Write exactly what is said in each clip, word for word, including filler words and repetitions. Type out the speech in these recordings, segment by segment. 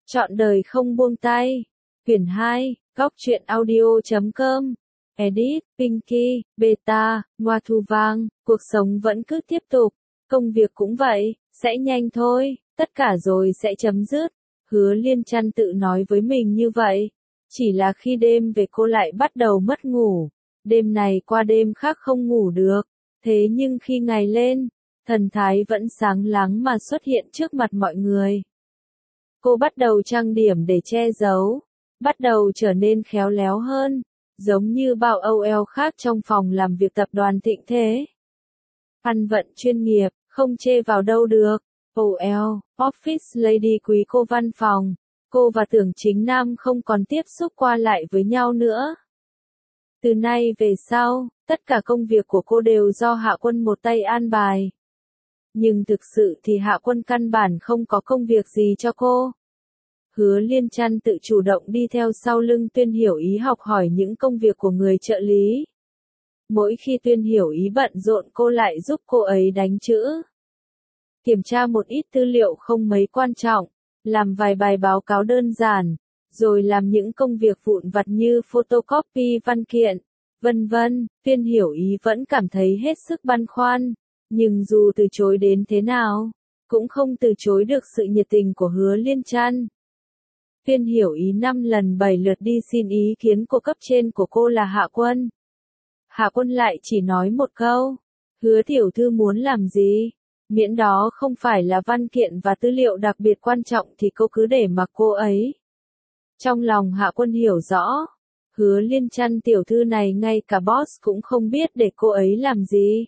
Trọn đời không buông tay. Quyển hai, góc truyện audio chấm com. Edit, Pinky, Beta, Ngoa Thu Vang, cuộc sống vẫn cứ tiếp tục. Công việc cũng vậy, sẽ nhanh thôi, tất cả rồi sẽ chấm dứt. Hứa Liên Trăn tự nói với mình như vậy. Chỉ là khi đêm về cô lại bắt đầu mất ngủ. Đêm này qua đêm khác không ngủ được. Thế nhưng khi ngày lên, thần thái vẫn sáng láng mà xuất hiện trước mặt mọi người. Cô bắt đầu trang điểm để che giấu, bắt đầu trở nên khéo léo hơn, giống như bao âu eo khác trong phòng làm việc tập đoàn Thịnh Thế. Ăn vận chuyên nghiệp, không chê vào đâu được. âu eo, Office Lady quý cô văn phòng, cô và Tưởng Chính Nam không còn tiếp xúc qua lại với nhau nữa. Từ nay về sau, tất cả công việc của cô đều do Hạ Quân một tay an bài. Nhưng thực sự thì Hạ Quân căn bản không có công việc gì cho cô. Hứa Liên Trăn tự chủ động đi theo sau lưng Tuyên Hiểu Ý học hỏi những công việc của người trợ lý. Mỗi khi Tuyên Hiểu Ý bận rộn cô lại giúp cô ấy đánh chữ. Kiểm tra một ít tư liệu không mấy quan trọng, làm vài bài báo cáo đơn giản, rồi làm những công việc vụn vặt như photocopy văn kiện, vân vân. Tuyên Hiểu Ý vẫn cảm thấy hết sức băn khoăn, nhưng dù từ chối đến thế nào, cũng không từ chối được sự nhiệt tình của Hứa Liên Trăn. Tuyên Hiểu Ý năm lần bảy lượt đi xin ý kiến của cấp trên của cô là Hạ Quân. Hạ Quân lại chỉ nói một câu, Hứa tiểu thư muốn làm gì? Miễn đó không phải là văn kiện và tư liệu đặc biệt quan trọng thì cô cứ để mặc cô ấy. Trong lòng Hạ Quân hiểu rõ, Hứa Liên Trăn tiểu thư này ngay cả boss cũng không biết để cô ấy làm gì.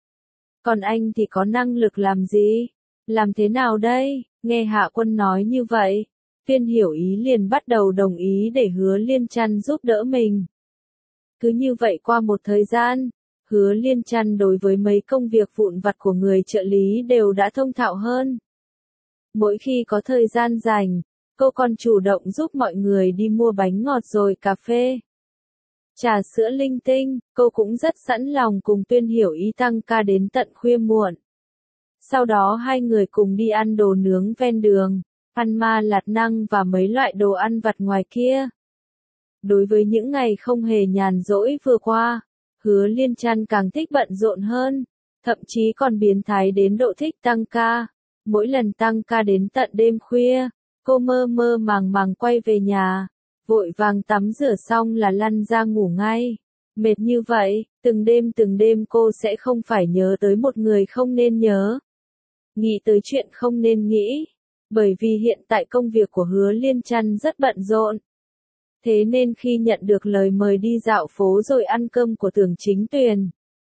Còn anh thì có năng lực làm gì? Làm thế nào đây? Nghe Hạ Quân nói như vậy, Tuyên Hiểu Ý liền bắt đầu đồng ý để Hứa Liên Trăn giúp đỡ mình. Cứ như vậy qua một thời gian, Hứa Liên Trăn đối với mấy công việc vụn vặt của người trợ lý đều đã thông thạo hơn. Mỗi khi có thời gian rảnh, cô còn chủ động giúp mọi người đi mua bánh ngọt rồi cà phê, trà sữa linh tinh. Cô cũng rất sẵn lòng cùng Tuyên Hiểu Ý tăng ca đến tận khuya muộn. Sau đó hai người cùng đi ăn đồ nướng ven đường, ăn ma lạt năng và mấy loại đồ ăn vặt ngoài kia. Đối với những ngày không hề nhàn rỗi vừa qua, Hứa Liên Trăn càng thích bận rộn hơn, thậm chí còn biến thái đến độ thích tăng ca. Mỗi lần tăng ca đến tận đêm khuya, cô mơ mơ màng màng quay về nhà, vội vàng tắm rửa xong là lăn ra ngủ ngay. Mệt như vậy, từng đêm từng đêm cô sẽ không phải nhớ tới một người không nên nhớ, nghĩ tới chuyện không nên nghĩ, bởi vì hiện tại công việc của Hứa Liên Trăn rất bận rộn. Thế nên khi nhận được lời mời đi dạo phố rồi ăn cơm của Tưởng Chính Tuyền,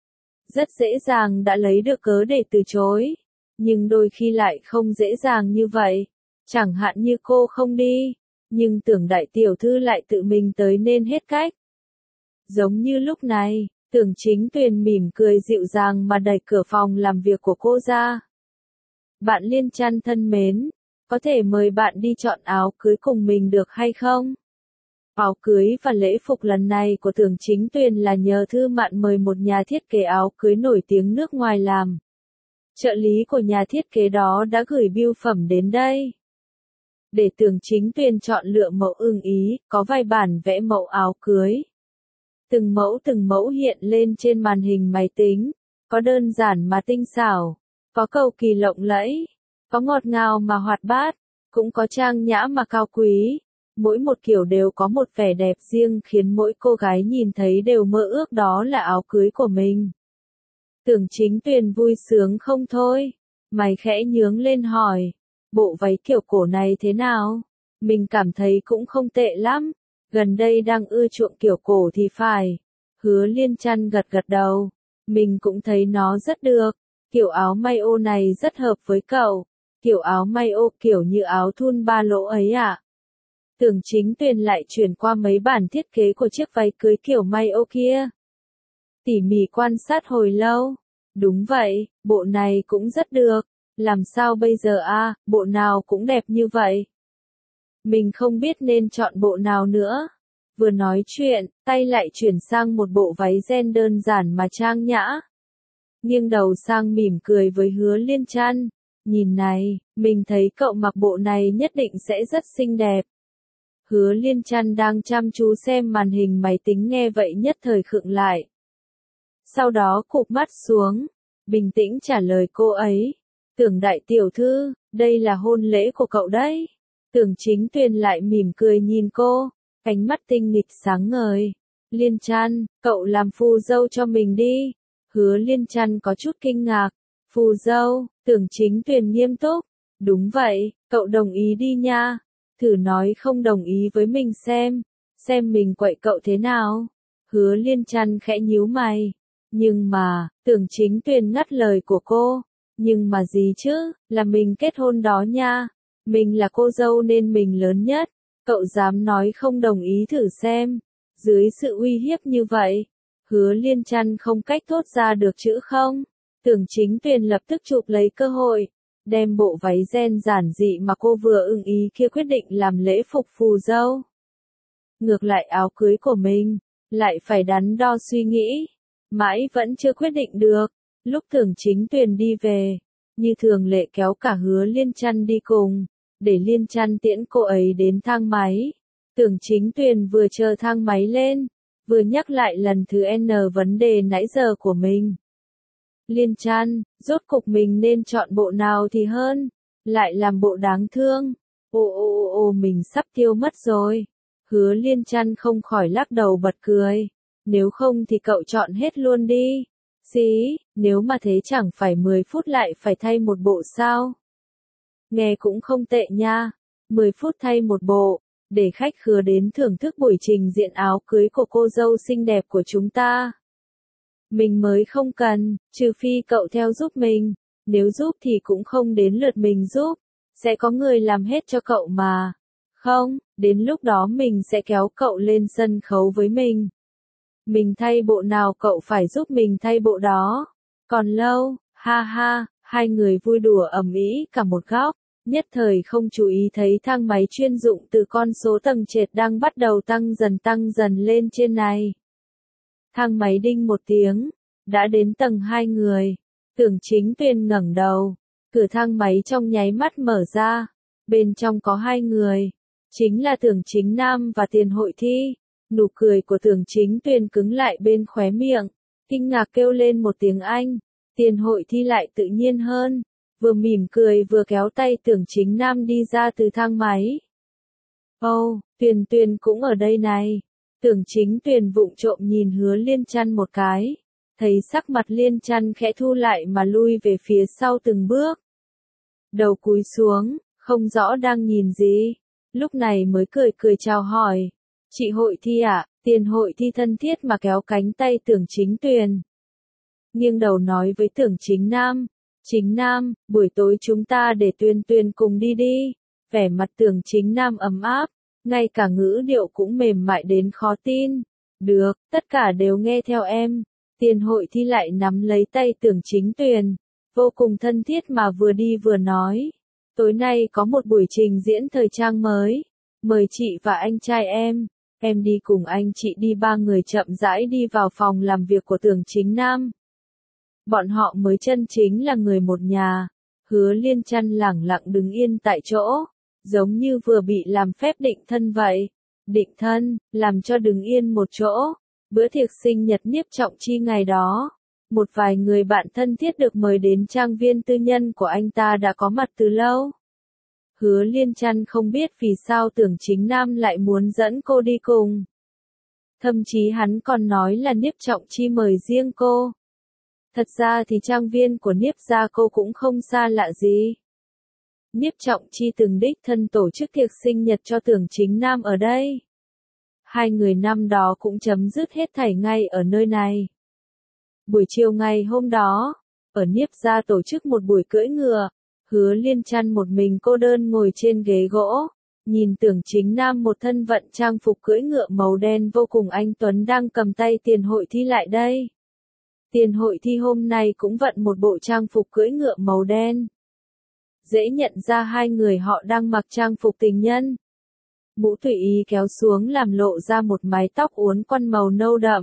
rất dễ dàng đã lấy được cớ để từ chối. Nhưng đôi khi lại không dễ dàng như vậy. Chẳng hạn như cô không đi, nhưng Tưởng đại tiểu thư lại tự mình tới nên hết cách. Giống như lúc này, Tưởng Chính Tuyền mỉm cười dịu dàng mà đẩy cửa phòng làm việc của cô ra. Bạn Liên Trăn thân mến, có thể mời bạn đi chọn áo cưới cùng mình được hay không? Áo cưới và lễ phục lần này của Tưởng Chính Tuyền là nhờ Thư Mạn mời một nhà thiết kế áo cưới nổi tiếng nước ngoài làm. Trợ lý của nhà thiết kế đó đã gửi bưu phẩm đến đây, để Tưởng Chính Tuyền chọn lựa mẫu ưng ý, có vài bản vẽ mẫu áo cưới. Từng mẫu từng mẫu hiện lên trên màn hình máy tính, có đơn giản mà tinh xảo, có cầu kỳ lộng lẫy, có ngọt ngào mà hoạt bát, cũng có trang nhã mà cao quý. Mỗi một kiểu đều có một vẻ đẹp riêng khiến mỗi cô gái nhìn thấy đều mơ ước đó là áo cưới của mình. Tưởng Chính Tuyền vui sướng không thôi, mày khẽ nhướng lên hỏi, bộ váy kiểu cổ này thế nào? Mình cảm thấy cũng không tệ lắm, gần đây đang ưa chuộng kiểu cổ thì phải. Hứa Liên Trăn gật gật đầu, mình cũng thấy nó rất được, kiểu áo may ô này rất hợp với cậu, kiểu áo may ô kiểu như áo thun ba lỗ ấy ạ. À? Tưởng Chính Tuyền lại chuyển qua mấy bản thiết kế của chiếc váy cưới kiểu may ô kia. Tỉ mỉ quan sát hồi lâu. Đúng vậy, bộ này cũng rất được. Làm sao bây giờ a, à, bộ nào cũng đẹp như vậy. Mình không biết nên chọn bộ nào nữa. Vừa nói chuyện, tay lại chuyển sang một bộ váy ren đơn giản mà trang nhã. Nghiêng đầu sang mỉm cười với Hứa Liên Trăn. nhìn này, mình thấy cậu mặc bộ này nhất định sẽ rất xinh đẹp. Hứa Liên Trăn đang chăm chú xem màn hình máy tính nghe vậy nhất thời khựng lại. Sau đó cụp mắt xuống, bình tĩnh trả lời cô ấy. Tưởng đại tiểu thư, đây là hôn lễ của cậu đấy. Tưởng Chính Tuyền lại mỉm cười nhìn cô, ánh mắt tinh nghịch sáng ngời. Liên Trăn, cậu làm phù dâu cho mình đi. Hứa Liên Trăn có chút kinh ngạc. Phù dâu, Tưởng Chính Tuyền nghiêm túc. Đúng vậy, cậu đồng ý đi nha. Thử nói không đồng ý với mình xem, xem mình quậy cậu thế nào. Hứa Liên Trăn khẽ nhíu mày. Nhưng mà, Tưởng Chính Tuyền ngắt lời của cô. Nhưng mà gì chứ, là mình kết hôn đó nha. Mình là cô dâu nên mình lớn nhất. Cậu dám nói không đồng ý thử xem. Dưới sự uy hiếp như vậy, Hứa Liên Trăn không cách thốt ra được chữ không. Tưởng Chính Tuyền lập tức chụp lấy cơ hội, đem bộ váy ren giản dị mà cô vừa ưng ý kia quyết định làm lễ phục phù dâu. Ngược lại áo cưới của mình, lại phải đắn đo suy nghĩ, mãi vẫn chưa quyết định được. Lúc Tưởng Chính Tuyền đi về, như thường lệ kéo cả Hứa Liên Trăn đi cùng, để Liên Trăn tiễn cô ấy đến thang máy. Tưởng Chính Tuyền vừa chờ thang máy lên, vừa nhắc lại lần thứ N vấn đề nãy giờ của mình. Liên Trăn, rốt cục mình nên chọn bộ nào thì hơn, lại làm bộ đáng thương. Ồ ồ ồ ồ mình sắp tiêu mất rồi. Hứa Liên Trăn không khỏi lắc đầu bật cười. Nếu không thì cậu chọn hết luôn đi. Xí, nếu mà thế chẳng phải mười phút lại phải thay một bộ sao? Nghe cũng không tệ nha. mười phút thay một bộ, để khách khứa đến thưởng thức buổi trình diễn áo cưới của cô dâu xinh đẹp của chúng ta. Mình mới không cần, trừ phi cậu theo giúp mình. Nếu giúp thì cũng không đến lượt mình giúp. Sẽ có người làm hết cho cậu mà. Không, đến lúc đó mình sẽ kéo cậu lên sân khấu với mình. Mình thay bộ nào cậu phải giúp mình thay bộ đó. Còn lâu, ha ha, hai người vui đùa ầm ĩ cả một góc. Nhất thời không chú ý thấy thang máy chuyên dụng từ con số tầng trệt đang bắt đầu tăng dần tăng dần lên trên này. Thang máy đinh một tiếng, đã đến tầng hai người. Tưởng Chính Tuyền ngẩng đầu, cửa thang máy trong nháy mắt mở ra. Bên trong có hai người, chính là Tưởng Chính Nam và Tiền Hội Thi. Nụ cười của Tưởng Chính Tuyền cứng lại bên khóe miệng, kinh ngạc kêu lên một tiếng Anh. Tiền Hội Thi lại tự nhiên hơn, vừa mỉm cười vừa kéo tay Tưởng Chính Nam đi ra từ thang máy. Ồ, oh, Tuyền Tuyền cũng ở đây này. Tưởng Chính Tuyền vụng trộm nhìn Hứa Liên Trăn một cái, thấy sắc mặt Liên Trăn khẽ thu lại mà lui về phía sau từng bước. Đầu cúi xuống, không rõ đang nhìn gì, lúc này mới cười cười chào hỏi. Chị Hội Thi ạ, à? Tiền Hội Thi thân thiết mà kéo cánh tay Tưởng Chính Tuyền. Nghiêng đầu nói với Tưởng Chính Nam, Chính Nam, buổi tối chúng ta để Tuyền Tuyền cùng đi đi. Vẻ mặt Tưởng Chính Nam ấm áp, ngay cả ngữ điệu cũng mềm mại đến khó tin. Được, tất cả đều nghe theo em. Tiền Hội Thi lại nắm lấy tay Tưởng Chính Tuyền, vô cùng thân thiết mà vừa đi vừa nói. Tối nay có một buổi trình diễn thời trang mới, mời chị và anh trai em. Em đi cùng anh chị đi ba người chậm rãi đi vào phòng làm việc của Tưởng Chính Nam. Bọn họ mới chân chính là người một nhà. Hứa Liên Trăn lẳng lặng đứng yên tại chỗ, giống như vừa bị làm phép định thân vậy. Định thân, làm cho đứng yên một chỗ. Bữa tiệc sinh nhật Niếp Trọng Chi ngày đó, một vài người bạn thân thiết được mời đến trang viên tư nhân của anh ta đã có mặt từ lâu. Hứa Liên Trăn không biết vì sao Tưởng Chính Nam lại muốn dẫn cô đi cùng. Thậm chí hắn còn nói là Niếp Trọng Chi mời riêng cô. Thật ra thì trang viên của Niếp gia cô cũng không xa lạ gì. Niếp Trọng Chi từng đích thân tổ chức tiệc sinh nhật cho Tưởng Chính Nam ở đây. Hai người năm đó cũng chấm dứt hết thảy ngay ở nơi này. Buổi chiều ngày hôm đó, ở Niếp gia tổ chức một buổi cưỡi ngựa. Hứa Liên Trăn một mình cô đơn ngồi trên ghế gỗ, nhìn Tưởng Chính Nam một thân vận trang phục cưỡi ngựa màu đen vô cùng anh tuấn đang cầm tay Tiền Hội Thi lại đây. Tiền Hội Thi hôm nay cũng vận một bộ trang phục cưỡi ngựa màu đen. Dễ nhận ra hai người họ đang mặc trang phục tình nhân. Mũ tùy ý kéo xuống làm lộ ra một mái tóc uốn quăn màu nâu đậm.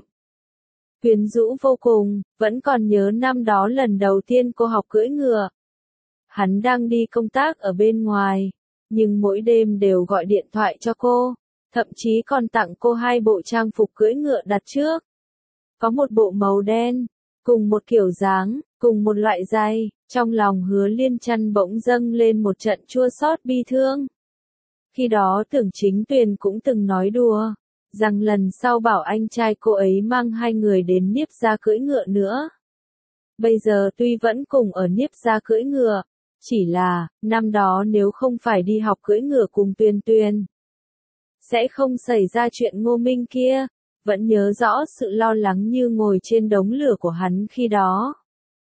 Quyến rũ vô cùng, vẫn còn nhớ năm đó lần đầu tiên cô học cưỡi ngựa. Hắn đang đi công tác ở bên ngoài, nhưng mỗi đêm đều gọi điện thoại cho cô, thậm chí còn tặng cô hai bộ trang phục cưỡi ngựa đặt trước. Có một bộ màu đen, cùng một kiểu dáng, cùng một loại giày, trong lòng Hứa Liên Chân bỗng dâng lên một trận chua xót bi thương. Khi đó Tưởng Chính Tuyền cũng từng nói đùa, rằng lần sau bảo anh trai cô ấy mang hai người đến Niếp gia cưỡi ngựa nữa. Bây giờ tuy vẫn cùng ở Niếp gia cưỡi ngựa, chỉ là, năm đó nếu không phải đi học cưỡi ngựa cùng Tuyền Tuyền, sẽ không xảy ra chuyện Ngô Minh kia, vẫn nhớ rõ sự lo lắng như ngồi trên đống lửa của hắn khi đó.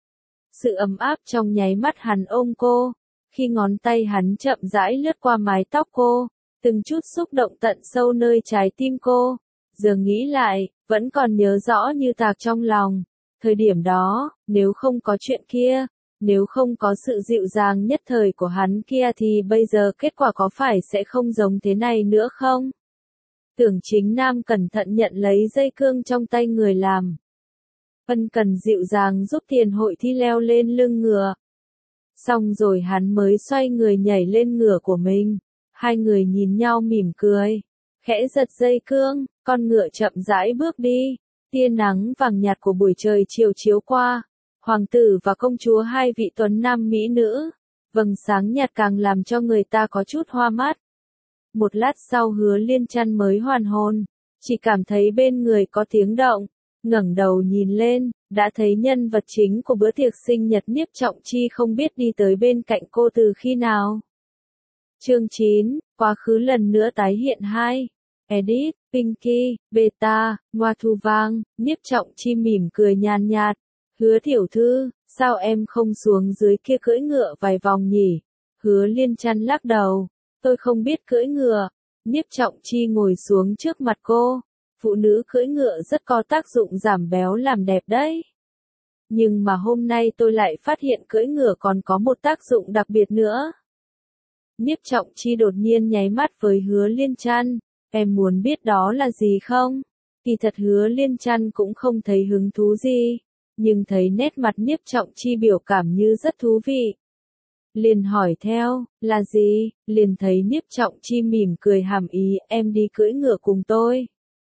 Sự ấm áp trong nháy mắt hắn ôm cô, khi ngón tay hắn chậm rãi lướt qua mái tóc cô, từng chút xúc động tận sâu nơi trái tim cô, giờ nghĩ lại, vẫn còn nhớ rõ như tạc trong lòng. Thời điểm đó, nếu không có chuyện kia, nếu không có sự dịu dàng nhất thời của hắn kia thì bây giờ kết quả có phải sẽ không giống thế này nữa không? Tưởng Chính Nam cẩn thận nhận lấy dây cương trong tay người làm. Ân cần dịu dàng giúp Tiền Hội Thi leo lên lưng ngựa. Xong rồi hắn mới xoay người nhảy lên ngựa của mình. Hai người nhìn nhau mỉm cười. Khẽ giật dây cương, con ngựa chậm rãi bước đi. Tia nắng vàng nhạt của buổi trời chiều chiếu qua. Hoàng tử và công chúa hai vị tuấn nam mỹ nữ. Vầng sáng nhạt càng làm cho người ta có chút hoa mắt. Một lát sau Hứa Liên Chân mới hoàn hồn, chỉ cảm thấy bên người có tiếng động, ngẩng đầu nhìn lên, đã thấy nhân vật chính của bữa tiệc sinh nhật Niếp Trọng Chi không biết đi tới bên cạnh cô từ khi nào. Chương chín, quá khứ lần nữa tái hiện hai. Edit, Pinky, Beta, Ngoa Thu Vang, Niếp Trọng Chi mỉm cười nhàn nhạt. Hứa tiểu thư, sao em không xuống dưới kia cưỡi ngựa vài vòng nhỉ? Hứa Liên Chân lắc đầu. Tôi không biết cưỡi ngựa. Niếp Trọng Chi ngồi xuống trước mặt cô. Phụ nữ cưỡi ngựa rất có tác dụng giảm béo làm đẹp đấy. Nhưng mà hôm nay tôi lại phát hiện cưỡi ngựa còn có một tác dụng đặc biệt nữa. Niếp Trọng Chi đột nhiên nháy mắt với Hứa Liên Chân. Em muốn biết đó là gì không? Kỳ thật Hứa Liên Chân cũng không thấy hứng thú gì. Nhưng thấy nét mặt Niếp Trọng Chi biểu cảm như rất thú vị. Liền hỏi theo, là gì? Liền thấy Niếp Trọng Chi mỉm cười hàm ý, em đi cưỡi ngựa cùng tôi.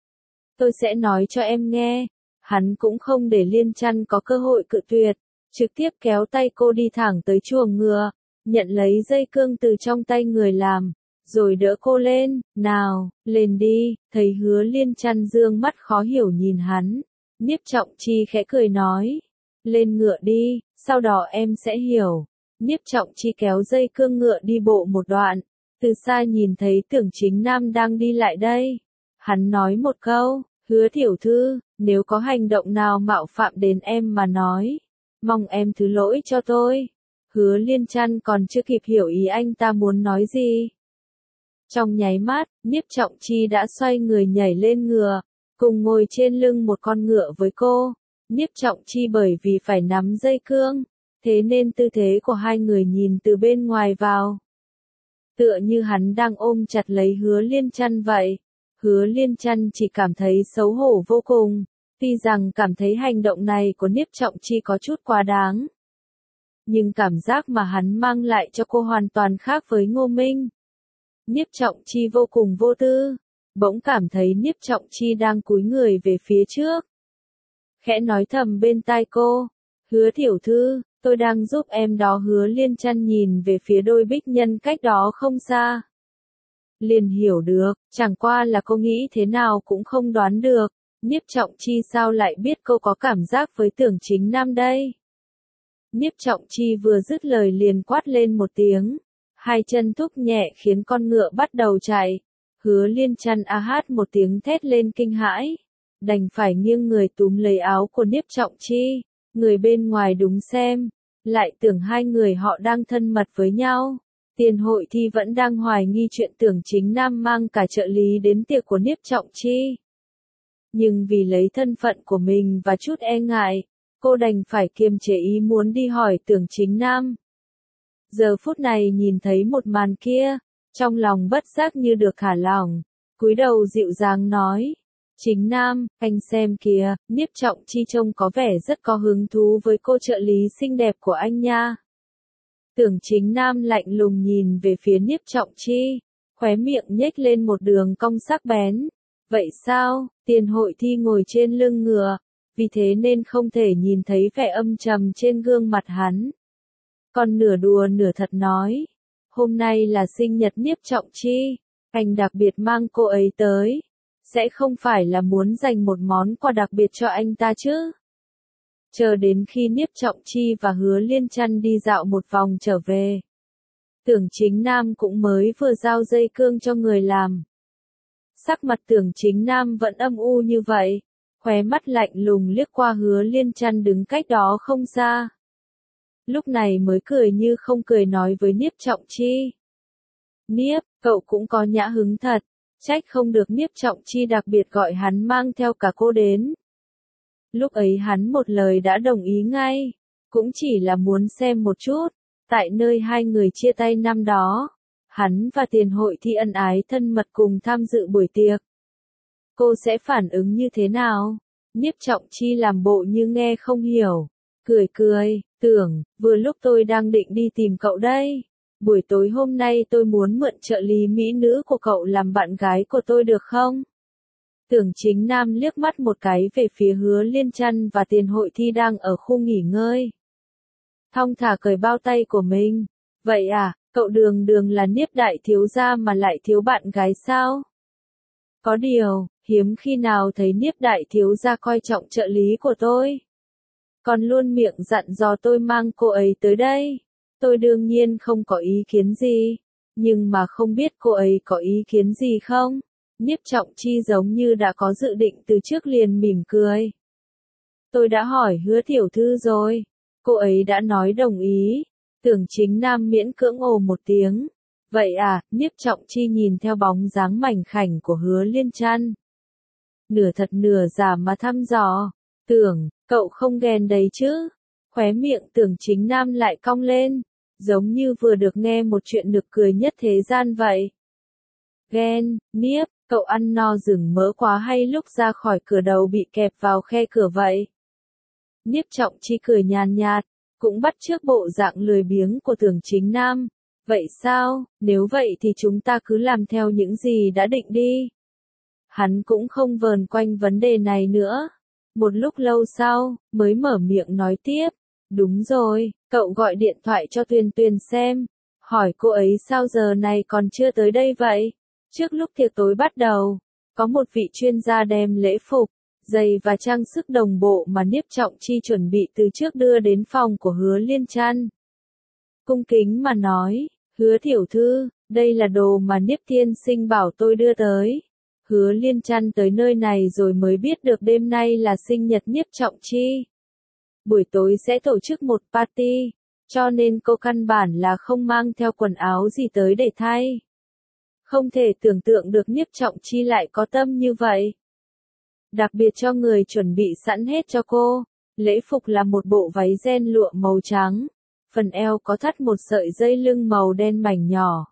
Tôi sẽ nói cho em nghe. Hắn cũng không để Liên Chân có cơ hội cự tuyệt, trực tiếp kéo tay cô đi thẳng tới chuồng ngựa, nhận lấy dây cương từ trong tay người làm, rồi đỡ cô lên, nào, lên đi. Thấy Hứa Liên Chân dương mắt khó hiểu nhìn hắn, Niếp Trọng Chi khẽ cười nói, lên ngựa đi, sau đó em sẽ hiểu. Niếp Trọng Chi kéo dây cương ngựa đi bộ một đoạn, từ xa nhìn thấy Tưởng Chính Nam đang đi lại đây. Hắn nói một câu, Hứa tiểu thư, nếu có hành động nào mạo phạm đến em mà nói, mong em thứ lỗi cho tôi. Hứa Liên Chân còn chưa kịp hiểu ý anh ta muốn nói gì. Trong nháy mắt, Niếp Trọng Chi đã xoay người nhảy lên ngựa, cùng ngồi trên lưng một con ngựa với cô. Niếp Trọng Chi bởi vì phải nắm dây cương, thế nên tư thế của hai người nhìn từ bên ngoài vào. Tựa như hắn đang ôm chặt lấy Hứa Liên Chân vậy. Hứa Liên Chân chỉ cảm thấy xấu hổ vô cùng, tuy rằng cảm thấy hành động này của Niếp Trọng Chi có chút quá đáng. Nhưng cảm giác mà hắn mang lại cho cô hoàn toàn khác với Ngô Minh. Niếp Trọng Chi vô cùng vô tư, bỗng cảm thấy Niếp Trọng Chi đang cúi người về phía trước. Khẽ nói thầm bên tai cô, Hứa tiểu thư, tôi đang giúp em đó. Hứa Liên Chân nhìn về phía đôi bích nhân cách đó không xa. Liền hiểu được, chẳng qua là cô nghĩ thế nào cũng không đoán được, Niếp Trọng Chi sao lại biết cô có cảm giác với Tưởng Chính Nam đây. Niếp Trọng Chi vừa dứt lời liền quát lên một tiếng, hai chân thúc nhẹ khiến con ngựa bắt đầu chạy. Hứa Liên Chân a hát một tiếng thét lên kinh hãi, đành phải nghiêng người túm lấy áo của Niếp Trọng Chi. Người bên ngoài đúng xem, lại tưởng hai người họ đang thân mật với nhau. Tiền Hội Thi vẫn đang hoài nghi chuyện Tưởng Chính Nam mang cả trợ lý đến tiệc của Niếp Trọng Chi. Nhưng vì lấy thân phận của mình và chút e ngại, cô đành phải kiềm chế ý muốn đi hỏi Tưởng Chính Nam. Giờ phút này nhìn thấy một màn kia, trong lòng bất giác như được thả lỏng, cúi đầu dịu dàng nói. Chính Nam, anh xem kìa, Niếp Trọng Chi trông có vẻ rất có hứng thú với cô trợ lý xinh đẹp của anh nha. Tưởng Chính Nam lạnh lùng nhìn về phía Niếp Trọng Chi, khóe miệng nhếch lên một đường cong sắc bén. Vậy sao? Tiền Hội Thi ngồi trên lưng ngựa, vì thế nên không thể nhìn thấy vẻ âm trầm trên gương mặt hắn. Còn nửa đùa nửa thật nói, hôm nay là sinh nhật Niếp Trọng Chi, anh đặc biệt mang cô ấy tới, sẽ không phải là muốn dành một món quà đặc biệt cho anh ta chứ? Chờ đến khi Niếp Trọng Chi và Hứa Liên Trăn đi dạo một vòng trở về, Tưởng Chính Nam cũng mới vừa giao dây cương cho người làm. Sắc mặt Tưởng Chính Nam vẫn âm u như vậy, khóe mắt lạnh lùng liếc qua Hứa Liên Trăn đứng cách đó không xa. Lúc này mới cười như không cười nói với Niếp Trọng Chi. Niếp, cậu cũng có nhã hứng thật, trách không được Niếp Trọng Chi đặc biệt gọi hắn mang theo cả cô đến. Lúc ấy hắn một lời đã đồng ý ngay, cũng chỉ là muốn xem một chút, tại nơi hai người chia tay năm đó, hắn và Tiền Hội Thi ân ái thân mật cùng tham dự buổi tiệc. Cô sẽ phản ứng như thế nào? Niếp Trọng Chi làm bộ như nghe không hiểu, cười cười, Tưởng, vừa lúc tôi đang định đi tìm cậu đây. Buổi tối hôm nay tôi muốn mượn trợ lý mỹ nữ của cậu làm bạn gái của tôi được không? Tưởng Chính Nam liếc mắt một cái về phía Hứa Liên Trăn và Tiền Hội Thi đang ở khu nghỉ ngơi. Thong thả cởi bao tay của mình. Vậy à, cậu đường đường là Niếp đại thiếu gia mà lại thiếu bạn gái sao? Có điều, hiếm khi nào thấy Niếp đại thiếu gia coi trọng trợ lý của tôi. Còn luôn miệng dặn dò tôi mang cô ấy tới đây. Tôi đương nhiên không có ý kiến gì, nhưng mà không biết cô ấy có ý kiến gì không? Niếp Trọng Chi giống như đã có dự định từ trước liền mỉm cười. Tôi đã hỏi Hứa tiểu thư rồi, cô ấy đã nói đồng ý. Tưởng Chính Nam miễn cưỡng ồ một tiếng. Vậy à, Niếp Trọng Chi nhìn theo bóng dáng mảnh khảnh của Hứa Liên Trăn. Nửa thật nửa giả mà thăm dò. Tưởng, cậu không ghen đấy chứ? Khóe miệng Tưởng Chính Nam lại cong lên, giống như vừa được nghe một chuyện nực cười nhất thế gian vậy. Ghen, Niếp, cậu ăn no rừng mỡ quá hay lúc ra khỏi cửa đầu bị kẹp vào khe cửa vậy? Niếp Trọng Chi cười nhàn nhạt, cũng bắt chước bộ dạng lười biếng của Tưởng Chính Nam. Vậy sao, nếu vậy thì chúng ta cứ làm theo những gì đã định đi. Hắn cũng không vờn quanh vấn đề này nữa. Một lúc lâu sau, mới mở miệng nói tiếp. Đúng rồi, cậu gọi điện thoại cho Tuyền Tuyền xem. Hỏi cô ấy sao giờ này còn chưa tới đây vậy? Trước lúc tiệc tối bắt đầu, có một vị chuyên gia đem lễ phục, giày và trang sức đồng bộ mà Niếp Trọng Chi chuẩn bị từ trước đưa đến phòng của Hứa Liên Trăn. Cung kính mà nói, Hứa tiểu thư, đây là đồ mà Niếp tiên sinh bảo tôi đưa tới. Hứa Liên Trăn tới nơi này rồi mới biết được đêm nay là sinh nhật Niếp Trọng Chi. Buổi tối sẽ tổ chức một party, cho nên cô căn bản là không mang theo quần áo gì tới để thay. Không thể tưởng tượng được Niếp Trọng Chi lại có tâm như vậy. Đặc biệt cho người chuẩn bị sẵn hết cho cô. Lễ phục là một bộ váy ren lụa màu trắng. Phần eo có thắt một sợi dây lưng màu đen mảnh nhỏ.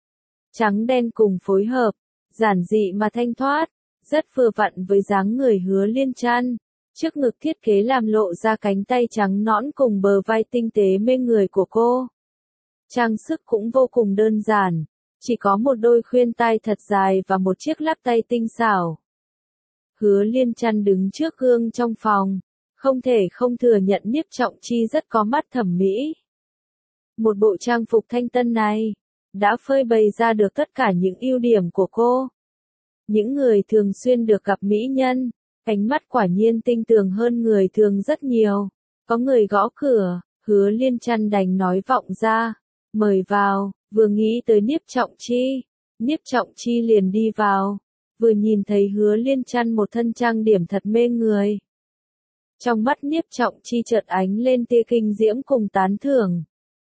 Trắng đen cùng phối hợp, giản dị mà thanh thoát, rất vừa vặn với dáng người Hứa Liên Trăn. Trước ngực thiết kế làm lộ ra cánh tay trắng nõn cùng bờ vai tinh tế mê người của cô. Trang sức cũng vô cùng đơn giản, chỉ có một đôi khuyên tai thật dài và một chiếc lắc tay tinh xảo. Hứa Liên Trăn đứng trước gương trong phòng, không thể không thừa nhận Niếp Trọng Chi rất có mắt thẩm mỹ. Một bộ trang phục thanh tân này, đã phơi bày ra được tất cả những ưu điểm của cô. Những người thường xuyên được gặp mỹ nhân, ánh mắt quả nhiên tinh tường hơn người thường rất nhiều. Có người gõ cửa, Hứa Liên Trăn đành nói vọng ra, mời vào, vừa nghĩ tới Niếp Trọng Chi. Niếp Trọng Chi liền đi vào, vừa nhìn thấy Hứa Liên Trăn một thân trang điểm thật mê người. Trong mắt Niếp Trọng Chi chợt ánh lên tia kinh diễm cùng tán thưởng.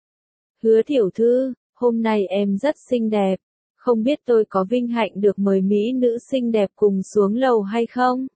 Hứa tiểu thư, hôm nay em rất xinh đẹp, không biết tôi có vinh hạnh được mời mỹ nữ xinh đẹp cùng xuống lầu hay không?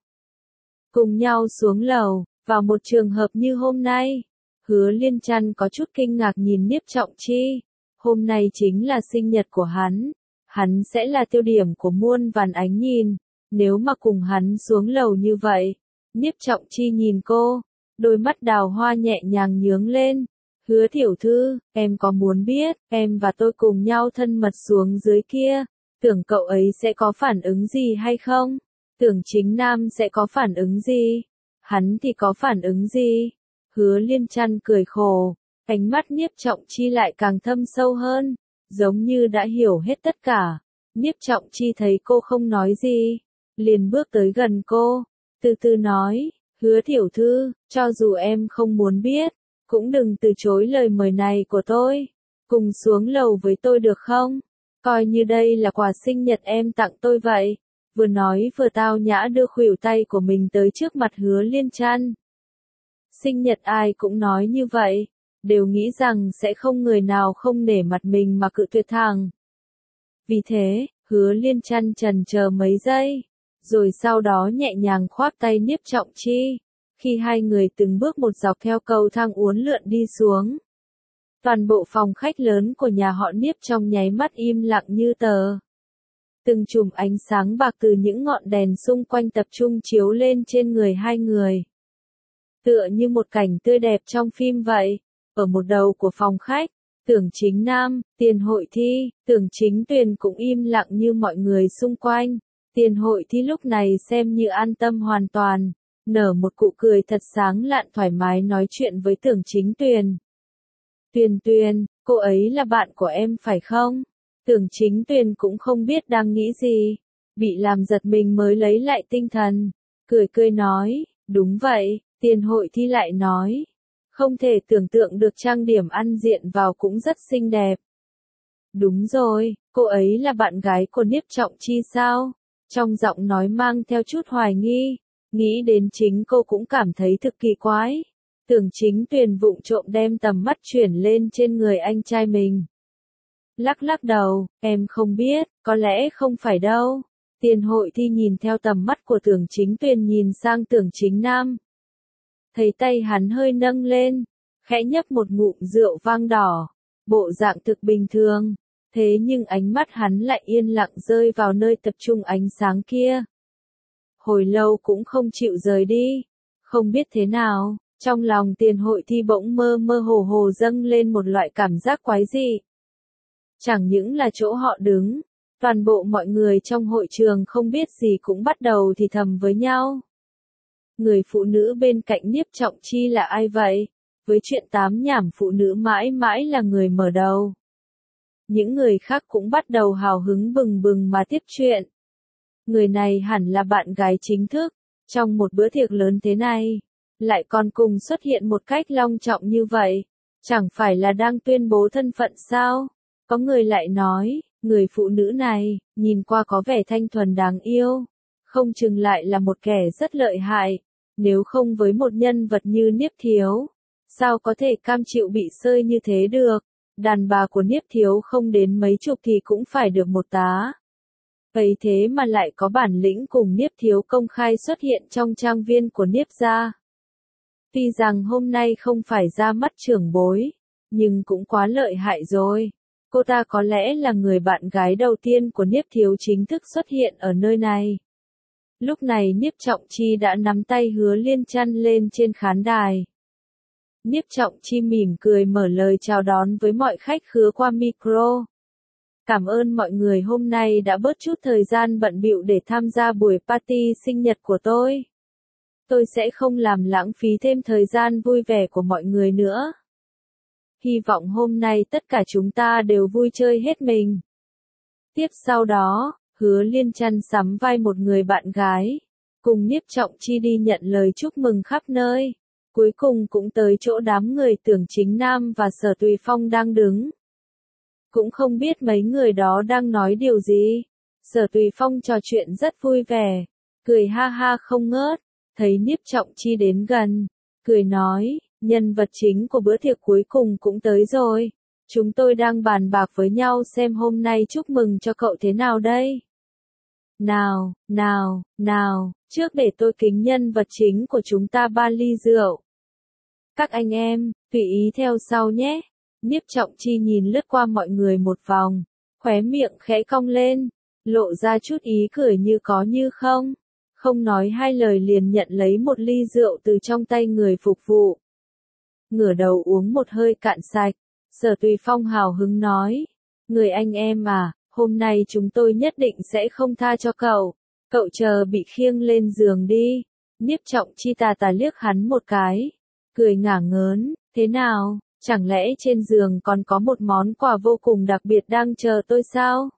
Cùng nhau xuống lầu, vào một trường hợp như hôm nay. Hứa Liên Trăn có chút kinh ngạc nhìn Niếp Trọng Chi. Hôm nay chính là sinh nhật của hắn. Hắn sẽ là tiêu điểm của muôn vàn ánh nhìn. Nếu mà cùng hắn xuống lầu như vậy. Niếp Trọng Chi nhìn cô. Đôi mắt đào hoa nhẹ nhàng nhướng lên. Hứa tiểu thư, em có muốn biết, em và tôi cùng nhau thân mật xuống dưới kia, tưởng cậu ấy sẽ có phản ứng gì hay không? Tưởng Chính Nam sẽ có phản ứng gì? Hắn thì có phản ứng gì? Hứa Liên Trăn cười khổ, ánh mắt Niếp Trọng Chi lại càng thâm sâu hơn, giống như đã hiểu hết tất cả. Niếp Trọng Chi thấy cô không nói gì, liền bước tới gần cô, từ từ nói, Hứa tiểu thư, cho dù em không muốn biết, cũng đừng từ chối lời mời này của tôi, cùng xuống lầu với tôi được không? Coi như đây là quà sinh nhật em tặng tôi vậy. Vừa nói vừa tao nhã đưa khuỷu tay của mình tới trước mặt Hứa Liên Trăn. Sinh nhật ai cũng nói như vậy, đều nghĩ rằng sẽ không người nào không nể mặt mình mà cự tuyệt thẳng. Vì thế, Hứa Liên Trăn chần chờ mấy giây, rồi sau đó nhẹ nhàng khoác tay Niếp Trọng Chi, khi hai người từng bước một dọc theo cầu thang uốn lượn đi xuống. Toàn bộ phòng khách lớn của nhà họ Niếp trong nháy mắt im lặng như tờ. Từng chùm ánh sáng bạc từ những ngọn đèn xung quanh tập trung chiếu lên trên người hai người. Tựa như một cảnh tươi đẹp trong phim vậy. Ở một đầu của phòng khách, Tưởng Chính Nam, Tiền Hội Thi, Tưởng Chính Tuyền cũng im lặng như mọi người xung quanh. Tiền Hội Thi lúc này xem như an tâm hoàn toàn, nở một cụ cười thật sáng lạn thoải mái nói chuyện với Tưởng Chính Tuyền. Tuyền Tuyền, cô ấy là bạn của em phải không? Tưởng Chính Tuyền cũng không biết đang nghĩ gì, bị làm giật mình mới lấy lại tinh thần, cười cười nói, đúng vậy. Tiền Hội Thi lại nói, không thể tưởng tượng được trang điểm ăn diện vào cũng rất xinh đẹp. Đúng rồi, cô ấy là bạn gái của Niếp Trọng Chi sao? Trong giọng nói mang theo chút hoài nghi, nghĩ đến chính cô cũng cảm thấy thực kỳ quái. Tưởng Chính Tuyền vụng trộm đem tầm mắt chuyển lên trên người anh trai mình. Lắc lắc đầu, em không biết, có lẽ không phải đâu. Tiền Hội Thi nhìn theo tầm mắt của Tưởng Chính Tuyền nhìn sang Tưởng Chính Nam. Thấy tay hắn hơi nâng lên, khẽ nhấp một ngụm rượu vang đỏ, bộ dạng thực bình thường, thế nhưng ánh mắt hắn lại yên lặng rơi vào nơi tập trung ánh sáng kia. Hồi lâu cũng không chịu rời đi, không biết thế nào, trong lòng Tiền Hội Thi bỗng mơ mơ hồ hồ dâng lên một loại cảm giác quái dị. Chẳng những là chỗ họ đứng, toàn bộ mọi người trong hội trường không biết gì cũng bắt đầu thì thầm với nhau. Người phụ nữ bên cạnh Niếp Trọng Chi là ai vậy? Với chuyện tám nhảm phụ nữ mãi mãi là người mở đầu. Những người khác cũng bắt đầu hào hứng bừng bừng mà tiếp chuyện. Người này hẳn là bạn gái chính thức, trong một bữa tiệc lớn thế này, lại còn cùng xuất hiện một cách long trọng như vậy, chẳng phải là đang tuyên bố thân phận sao? Có người lại nói, người phụ nữ này, nhìn qua có vẻ thanh thuần đáng yêu, không chừng lại là một kẻ rất lợi hại. Nếu không với một nhân vật như Niếp Thiếu, sao có thể cam chịu bị sơi như thế được? Đàn bà của Niếp Thiếu không đến mấy chục thì cũng phải được một tá. Vậy thế mà lại có bản lĩnh cùng Niếp Thiếu công khai xuất hiện trong trang viên của Niếp gia. Tuy rằng hôm nay không phải ra mắt trưởng bối, nhưng cũng quá lợi hại rồi. Cô ta có lẽ là người bạn gái đầu tiên của Niếp Thiếu chính thức xuất hiện ở nơi này. Lúc này Niếp Trọng Chi đã nắm tay Hứa Liên Trăn lên trên khán đài. Niếp Trọng Chi mỉm cười mở lời chào đón với mọi khách khứa qua micro. Cảm ơn mọi người hôm nay đã bớt chút thời gian bận bịu để tham gia buổi party sinh nhật của tôi. Tôi sẽ không làm lãng phí thêm thời gian vui vẻ của mọi người nữa. Hy vọng hôm nay tất cả chúng ta đều vui chơi hết mình. Tiếp sau đó, Hứa Liên Trăn sắm vai một người bạn gái, cùng Niếp Trọng Chi đi nhận lời chúc mừng khắp nơi. Cuối cùng cũng tới chỗ đám người Tưởng Chính Nam và Sở Tùy Phong đang đứng. Cũng không biết mấy người đó đang nói điều gì. Sở Tùy Phong trò chuyện rất vui vẻ, cười ha ha không ngớt, thấy Niếp Trọng Chi đến gần, cười nói, nhân vật chính của bữa tiệc cuối cùng cũng tới rồi. Chúng tôi đang bàn bạc với nhau xem hôm nay chúc mừng cho cậu thế nào đây. Nào, nào, nào, trước để tôi kính nhân vật chính của chúng ta ba ly rượu. Các anh em, tùy ý theo sau nhé. Niếp Trọng Chi nhìn lướt qua mọi người một vòng, khóe miệng khẽ cong lên, lộ ra chút ý cười như có như không. Không nói hai lời liền nhận lấy một ly rượu từ trong tay người phục vụ. ngửa đầu uống một hơi cạn sạch. Sở Tùy Phong hào hứng nói, người anh em à, hôm nay chúng tôi nhất định sẽ không tha cho cậu, cậu chờ bị khiêng lên giường đi. Niếp Trọng Chi tà tà liếc hắn một cái, cười ngả ngớn, thế nào, chẳng lẽ trên giường còn có một món quà vô cùng đặc biệt đang chờ tôi sao?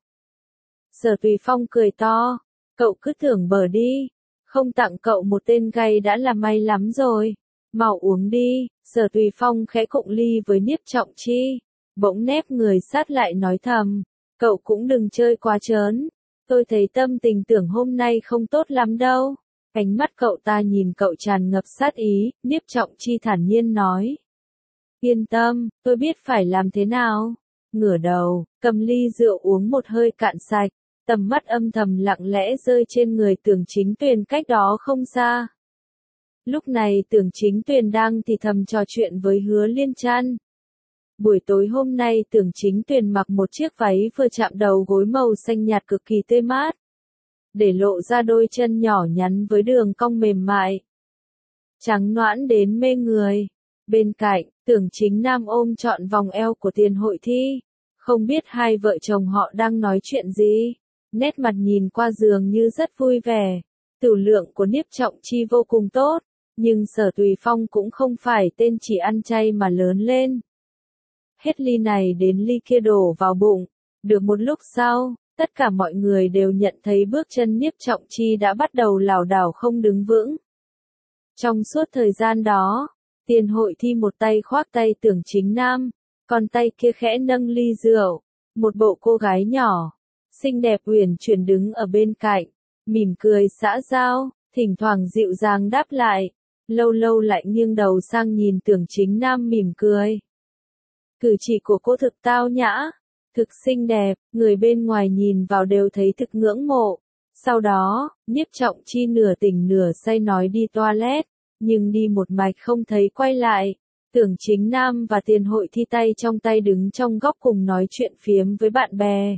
Sở Tùy Phong cười to, cậu cứ tưởng bờ đi, không tặng cậu một tên gay đã là may lắm rồi, mau uống đi. Sở Tùy Phong khẽ cụng ly với Niếp Trọng Chi, bỗng nép người sát lại nói thầm, cậu cũng đừng chơi quá trớn, tôi thấy tâm tình tưởng hôm nay không tốt lắm đâu. Ánh mắt cậu ta nhìn cậu tràn ngập sát ý, Niếp Trọng Chi thản nhiên nói. Yên tâm, tôi biết phải làm thế nào. Ngửa đầu, cầm ly rượu uống một hơi cạn sạch, tầm mắt âm thầm lặng lẽ rơi trên người Tưởng Chính Tuyền cách đó không xa. Lúc này Tưởng Chính Tuyền đang thì thầm trò chuyện với Hứa Liên Trăn. Buổi tối hôm nay Tưởng Chính Tuyền mặc một chiếc váy vừa chạm đầu gối màu xanh nhạt cực kỳ tươi mát, để lộ ra đôi chân nhỏ nhắn với đường cong mềm mại, trắng nõn đến mê người. Bên cạnh, Tưởng Chính Nam ôm trọn vòng eo của Tiền Hội Thi, không biết hai vợ chồng họ đang nói chuyện gì, nét mặt nhìn qua dường như rất vui vẻ. Tửu lượng của Niếp Trọng Chi vô cùng tốt, nhưng Sở Tùy Phong cũng không phải tên chỉ ăn chay mà lớn lên. Hết ly này đến ly kia đổ vào bụng, được một lúc sau, tất cả mọi người đều nhận thấy bước chân Niếp Trọng Chi đã bắt đầu lảo đảo không đứng vững. Trong suốt thời gian đó, Tiền Hội Thi một tay khoác tay Tưởng Chính Nam, còn tay kia khẽ nâng ly rượu. Một bộ cô gái nhỏ, xinh đẹp uyển chuyển đứng ở bên cạnh, mỉm cười xã giao, thỉnh thoảng dịu dàng đáp lại, lâu lâu lại nghiêng đầu sang nhìn Tưởng Chính Nam mỉm cười. Cử chỉ của cô thực tao nhã, thực xinh đẹp, người bên ngoài nhìn vào đều thấy thực ngưỡng mộ. Sau đó, Niếp Trọng Chi nửa tỉnh nửa say nói đi toilet, nhưng đi một mạch không thấy quay lại. Tưởng Chính Nam và Tiền Hội Thi tay trong tay đứng trong góc cùng nói chuyện phiếm với bạn bè.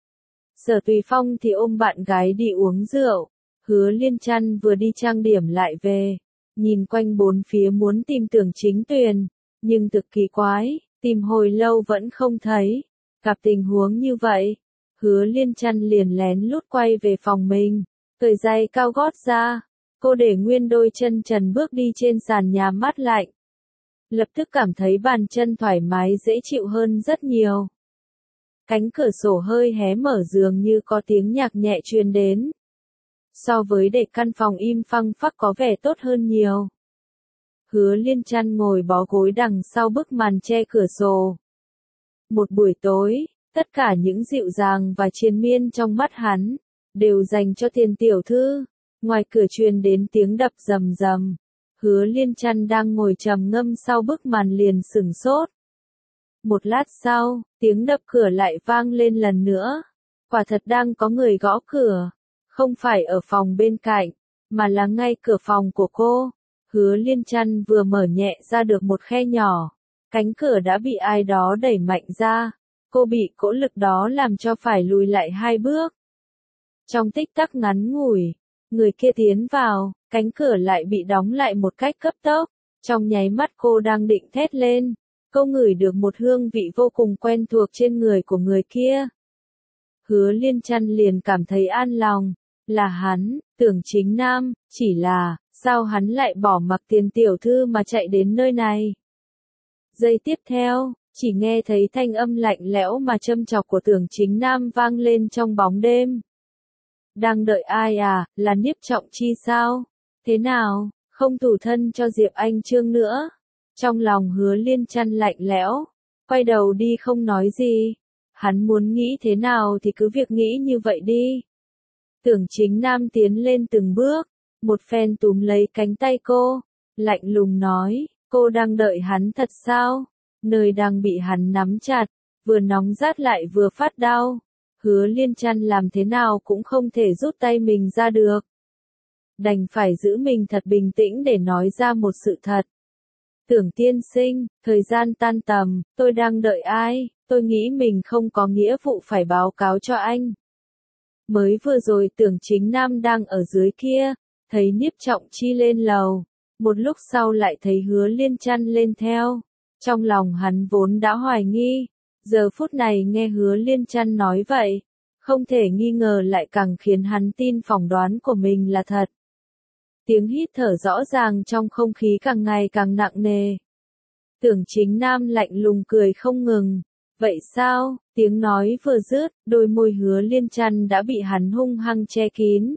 Sở Tùy Phong thì ôm bạn gái đi uống rượu. Hứa Liên Trăn vừa đi trang điểm lại về, nhìn quanh bốn phía muốn tìm Tưởng Chính Tuyền, nhưng thực kỳ quái, tìm hồi lâu vẫn không thấy. Gặp tình huống như vậy, Hứa Liên Trăn liền lén lút quay về phòng mình, cởi giày cao gót ra, cô để nguyên đôi chân trần bước đi trên sàn nhà mát lạnh. Lập tức cảm thấy bàn chân thoải mái dễ chịu hơn rất nhiều. Cánh cửa sổ hơi hé mở dường như có tiếng nhạc nhẹ truyền đến. So với để căn phòng im phăng phắc có vẻ tốt hơn nhiều. Hứa Liên Trăn ngồi bó gối đằng sau bức màn che cửa sổ. Một buổi tối, tất cả những dịu dàng và triền miên trong mắt hắn, đều dành cho Tiền tiểu thư. Ngoài cửa truyền đến tiếng đập rầm rầm. Hứa Liên Trăn đang ngồi trầm ngâm sau bức màn liền sửng sốt. Một lát sau, tiếng đập cửa lại vang lên lần nữa. Quả thật đang có người gõ cửa. Không phải ở phòng bên cạnh, mà là ngay cửa phòng của cô. Hứa Liên Trăn vừa mở nhẹ ra được một khe nhỏ. Cánh cửa đã bị ai đó đẩy mạnh ra. Cô bị cỗ lực đó làm cho phải lùi lại hai bước. Trong tích tắc ngắn ngủi, người kia tiến vào, cánh cửa lại bị đóng lại một cách cấp tốc. Trong nháy mắt cô đang định thét lên, cô ngửi được một hương vị vô cùng quen thuộc trên người của người kia. Hứa Liên Trăn liền cảm thấy an lòng, là hắn, Tưởng Chính Nam, chỉ là, sao hắn lại bỏ mặc Tiền tiểu thư mà chạy đến nơi này. Giây tiếp theo, chỉ nghe thấy thanh âm lạnh lẽo mà châm chọc của Tưởng Chính Nam vang lên trong bóng đêm. Đang đợi ai à, là Niếp Trọng Chi sao? Thế nào, không tủi thân cho Diệp Anh Trương nữa? Trong lòng Hứa Liên Trăn lạnh lẽo, quay đầu đi không nói gì. Hắn muốn nghĩ thế nào thì cứ việc nghĩ như vậy đi. Tưởng Chính Nam tiến lên từng bước, một phen túm lấy cánh tay cô, lạnh lùng nói, cô đang đợi hắn thật sao? Nơi đang bị hắn nắm chặt, vừa nóng rát lại vừa phát đau. Hứa Liên Trăn làm thế nào cũng không thể rút tay mình ra được. Đành phải giữ mình thật bình tĩnh để nói ra một sự thật. Tưởng tiên sinh, thời gian tan tầm, tôi đang đợi ai, tôi nghĩ mình không có nghĩa vụ phải báo cáo cho anh. Mới vừa rồi Tưởng Chính Nam đang ở dưới kia, thấy Niếp Trọng Chi lên lầu, một lúc sau lại thấy Hứa Liên Trăn lên theo. Trong lòng hắn vốn đã hoài nghi, giờ phút này nghe Hứa Liên Trăn nói vậy, không thể nghi ngờ lại càng khiến hắn tin phỏng đoán của mình là thật. Tiếng hít thở rõ ràng trong không khí càng ngày càng nặng nề. Tưởng Chính Nam lạnh lùng cười không ngừng. Vậy sao? Tiếng nói vừa dứt, đôi môi Hứa Liên Trăn đã bị hắn hung hăng che kín.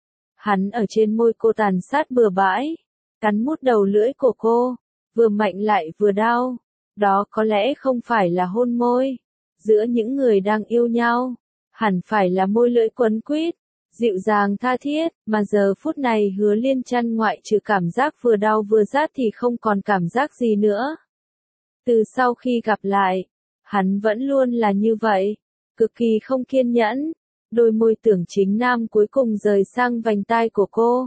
Hắn ở trên môi cô tàn sát bừa bãi, cắn mút đầu lưỡi của cô, vừa mạnh lại vừa đau. Đó có lẽ không phải là hôn môi giữa những người đang yêu nhau, hẳn phải là môi lưỡi quấn quýt, dịu dàng tha thiết, mà giờ phút này Hứa Liên Trăn ngoại trừ cảm giác vừa đau vừa rát thì không còn cảm giác gì nữa. Từ sau khi gặp lại, hắn vẫn luôn là như vậy, cực kỳ không kiên nhẫn. Đôi môi Tưởng Chính Nam cuối cùng rời sang vành tai của cô.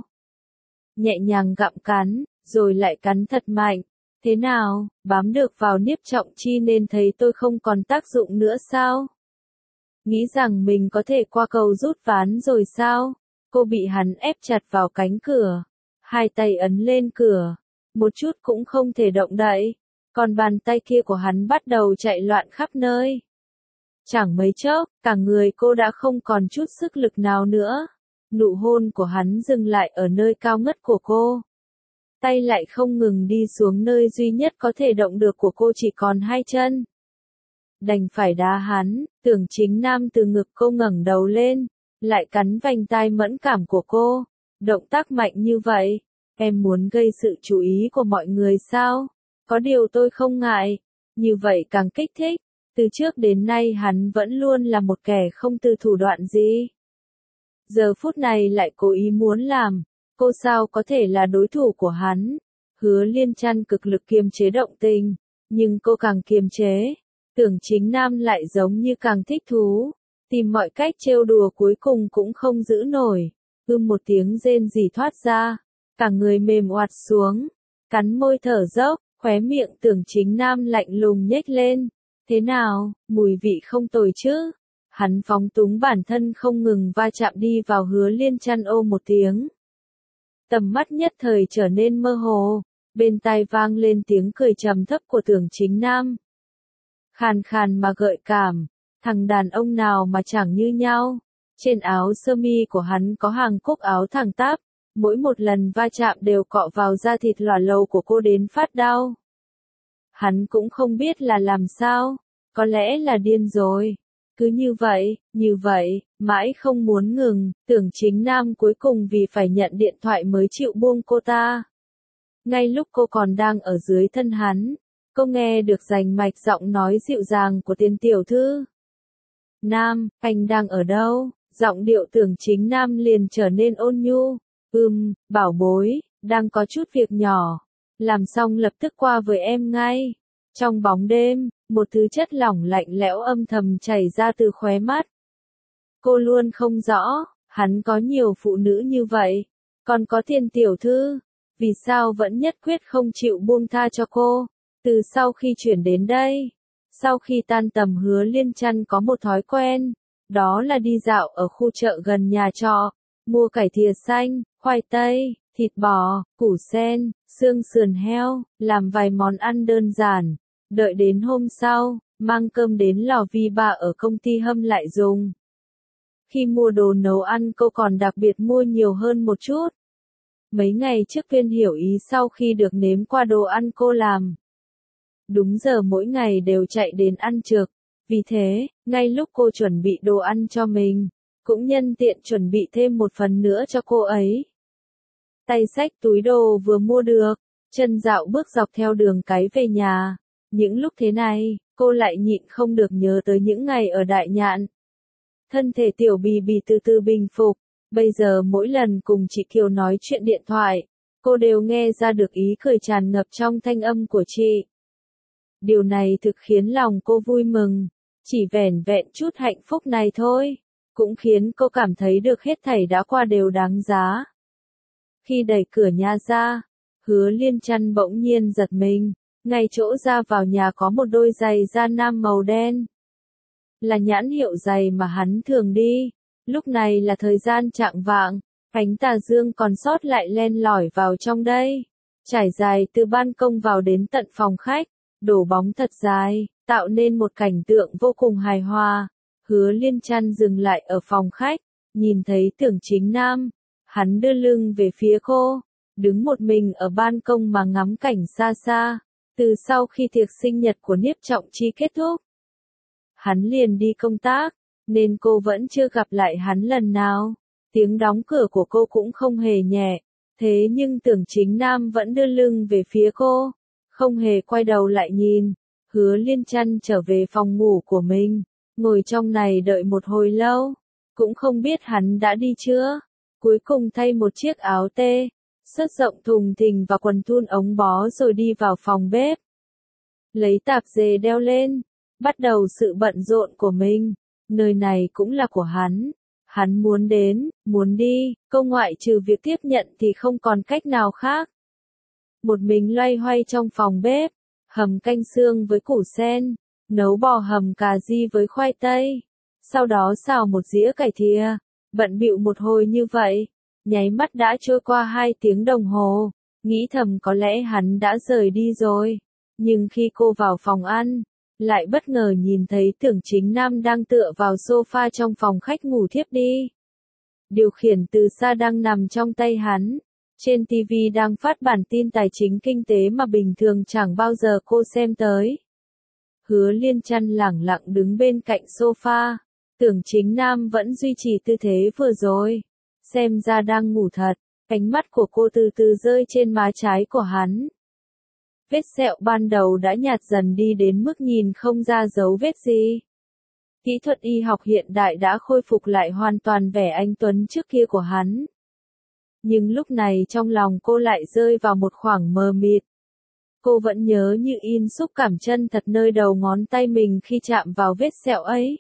Nhẹ nhàng gặm cắn, rồi lại cắn thật mạnh. Thế nào, bám được vào Niếp Trọng Chi nên thấy tôi không còn tác dụng nữa sao? Nghĩ rằng mình có thể qua cầu rút ván rồi sao? Cô bị hắn ép chặt vào cánh cửa. Hai tay ấn lên cửa. Một chút cũng không thể động đậy. Còn bàn tay kia của hắn bắt đầu chạy loạn khắp nơi. Chẳng mấy chốc, cả người cô đã không còn chút sức lực nào nữa. Nụ hôn của hắn dừng lại ở nơi cao ngất của cô. Tay lại không ngừng đi xuống nơi duy nhất có thể động được của cô chỉ còn hai chân. Đành phải đá hắn, Tưởng Chính Nam từ ngực cô ngẩng đầu lên, lại cắn vành tai mẫn cảm của cô. Động tác mạnh như vậy, em muốn gây sự chú ý của mọi người sao? Có điều tôi không ngại, như vậy càng kích thích. Từ trước đến nay hắn vẫn luôn là một kẻ không từ thủ đoạn gì. Giờ phút này lại cố ý muốn làm, cô sao có thể là đối thủ của hắn. Hứa Liên Trăn cực lực kiềm chế động tình, nhưng cô càng kiềm chế, Tưởng Chính Nam lại giống như càng thích thú, tìm mọi cách trêu đùa cuối cùng cũng không giữ nổi. Ưm một tiếng rên rỉ thoát ra, cả người mềm oặt xuống, cắn môi thở dốc, khóe miệng Tưởng Chính Nam lạnh lùng nhếch lên. Thế nào, mùi vị không tồi chứ? Hắn phóng túng bản thân không ngừng va chạm đi vào Hứa Liên Trăn ô một tiếng. Tầm mắt nhất thời trở nên mơ hồ, bên tai vang lên tiếng cười trầm thấp của Tưởng Chính Nam. Khàn khàn mà gợi cảm, thằng đàn ông nào mà chẳng như nhau. Trên áo sơ mi của hắn có hàng cúc áo thẳng tắp, mỗi một lần va chạm đều cọ vào da thịt lòa lầu của cô đến phát đau. Hắn cũng không biết là làm sao, có lẽ là điên rồi. Cứ như vậy, như vậy, mãi không muốn ngừng, Tưởng Chính Nam cuối cùng vì phải nhận điện thoại mới chịu buông cô ta. Ngay lúc cô còn đang ở dưới thân hắn, cô nghe được rành mạch giọng nói dịu dàng của Tiền tiểu thư. Nam, anh đang ở đâu? Giọng điệu Tưởng Chính Nam liền trở nên ôn nhu. Ừm, bảo bối, đang có chút việc nhỏ. Làm xong lập tức qua với em ngay. Trong bóng đêm, một thứ chất lỏng lạnh lẽo âm thầm chảy ra từ khóe mắt. Cô luôn không rõ, hắn có nhiều phụ nữ như vậy, còn có Tiền tiểu thư, vì sao vẫn nhất quyết không chịu buông tha cho cô. Từ sau khi chuyển đến đây, sau khi tan tầm Hứa Liên Trăn có một thói quen, đó là đi dạo ở khu chợ gần nhà trọ, mua cải thìa xanh, khoai tây, thịt bò, củ sen, xương sườn heo, làm vài món ăn đơn giản, đợi đến hôm sau, mang cơm đến lò vi ba ở công ty hâm lại dùng. Khi mua đồ nấu ăn cô còn đặc biệt mua nhiều hơn một chút. Mấy ngày trước Viên hiểu ý sau khi được nếm qua đồ ăn cô làm. Đúng giờ mỗi ngày đều chạy đến ăn trực, vì thế, ngay lúc cô chuẩn bị đồ ăn cho mình, cũng nhân tiện chuẩn bị thêm một phần nữa cho cô ấy. Tay xách túi đồ vừa mua được, chân dạo bước dọc theo đường cái về nhà. Những lúc thế này, cô lại nhịn không được nhớ tới những ngày ở Đại Nhạn. Thân thể tiểu bì bì từ từ bình phục, bây giờ mỗi lần cùng chị Kiều nói chuyện điện thoại, cô đều nghe ra được ý cười tràn ngập trong thanh âm của chị. Điều này thực khiến lòng cô vui mừng, chỉ vẻn vẹn chút hạnh phúc này thôi, cũng khiến cô cảm thấy được hết thảy đã qua đều đáng giá. Khi đẩy cửa nhà ra, Hứa Liên Trăn bỗng nhiên giật mình, ngay chỗ ra vào nhà có một đôi giày da nam màu đen. Là nhãn hiệu giày mà hắn thường đi, lúc này là thời gian chạng vạng, ánh tà dương còn sót lại len lỏi vào trong đây. trải dài từ ban công vào đến tận phòng khách, đổ bóng thật dài, tạo nên một cảnh tượng vô cùng hài hòa. Hứa Liên Trăn dừng lại ở phòng khách, nhìn thấy Tưởng Chính Nam, hắn đưa lưng về phía cô, đứng một mình ở ban công mà ngắm cảnh xa xa. Từ sau khi tiệc sinh nhật của Niếp Trọng Chi kết thúc, hắn liền đi công tác, nên cô vẫn chưa gặp lại hắn lần nào. Tiếng đóng cửa của cô cũng không hề nhẹ, thế nhưng Tưởng Chính Nam vẫn đưa lưng về phía cô, không hề quay đầu lại nhìn. Hứa Liên Trăn trở về phòng ngủ của mình, ngồi trong này đợi một hồi lâu, cũng không biết hắn đã đi chưa. Cuối cùng thay một chiếc áo tê, sớt rộng thùng thình và quần thun ống bó rồi đi vào phòng bếp. Lấy tạp dề đeo lên, bắt đầu sự bận rộn của mình. Nơi này cũng là của hắn. Hắn muốn đến, muốn đi, cô ngoại trừ việc tiếp nhận thì không còn cách nào khác. Một mình loay hoay trong phòng bếp, hầm canh xương với củ sen, nấu bò hầm cà ri với khoai tây, sau đó xào một dĩa cải thìa, bận bịu một hồi như vậy, nháy mắt đã trôi qua hai tiếng đồng hồ, nghĩ thầm có lẽ hắn đã rời đi rồi, nhưng khi cô vào phòng ăn, lại bất ngờ nhìn thấy Tưởng Chính Nam đang tựa vào sofa trong phòng khách ngủ thiếp đi. Điều khiển từ xa đang nằm trong tay hắn. Trên ti vi đang phát bản tin tài chính kinh tế mà bình thường chẳng bao giờ cô xem tới. Hứa Liên Trăn lẳng lặng đứng bên cạnh sofa. Tưởng Chính Nam vẫn duy trì tư thế vừa rồi. Xem ra đang ngủ thật. Ánh mắt của cô từ từ rơi trên má trái của hắn. Vết sẹo ban đầu đã nhạt dần đi đến mức nhìn không ra dấu vết gì. Kỹ thuật y học hiện đại đã khôi phục lại hoàn toàn vẻ anh tuấn trước kia của hắn. Nhưng lúc này trong lòng cô lại rơi vào một khoảng mờ mịt. Cô vẫn nhớ như in xúc cảm chân thật nơi đầu ngón tay mình khi chạm vào vết sẹo ấy.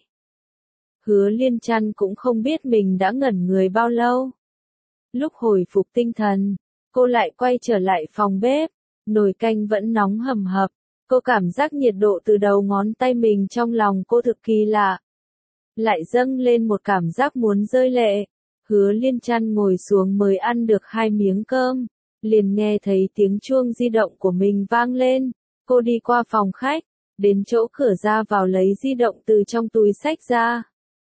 Hứa Liên Trăn cũng không biết mình đã ngẩn người bao lâu. Lúc hồi phục tinh thần, cô lại quay trở lại phòng bếp. Nồi canh vẫn nóng hầm hập. Cô cảm giác nhiệt độ từ đầu ngón tay mình trong lòng cô thực kỳ lạ. Lại dâng lên một cảm giác muốn rơi lệ. Hứa Liên Trăn ngồi xuống mới ăn được hai miếng cơm, liền nghe thấy tiếng chuông di động của mình vang lên. Cô đi qua phòng khách, đến chỗ cửa ra vào lấy di động từ trong túi xách ra.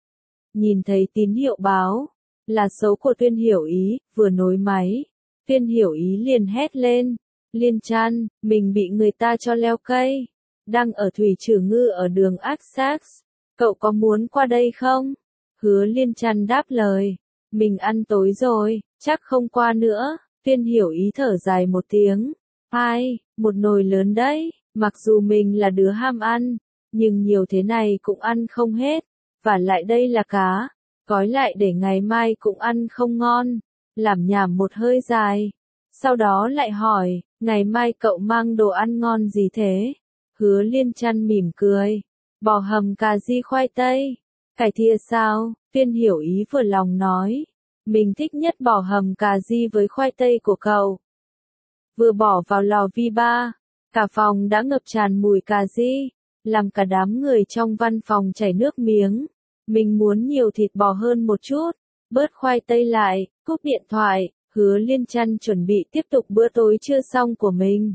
Nhìn thấy tín hiệu báo, là số của Tuyên Hiểu Ý, vừa nối máy. Tuyên Hiểu Ý liền hét lên, Liên Trăn, mình bị người ta cho leo cây. Đang ở Thủy Trử Ngư ở đường Essex, cậu có muốn qua đây không? Hứa Liên Trăn đáp lời. Mình ăn tối rồi, chắc không qua nữa. Tuyên Hiểu Ý thở dài một tiếng. Ai, một nồi lớn đấy, mặc dù mình là đứa ham ăn, nhưng nhiều thế này cũng ăn không hết. Và lại đây là cá, gói lại để ngày mai cũng ăn không ngon. Làm nhảm một hơi dài. Sau đó lại hỏi, ngày mai cậu mang đồ ăn ngon gì thế? Hứa Liên Trăn mỉm cười. Bò hầm cà ri khoai tây. Cải thìa sao? Tuyên Hiểu Ý vừa lòng nói. Mình thích nhất bò hầm cà ri với khoai tây của cậu. Vừa bỏ vào lò vi ba, cả phòng đã ngập tràn mùi cà ri, làm cả đám người trong văn phòng chảy nước miếng. Mình muốn nhiều thịt bò hơn một chút, bớt khoai tây lại, cúp điện thoại. Hứa Liên Trăn chuẩn bị tiếp tục bữa tối trưa xong của mình.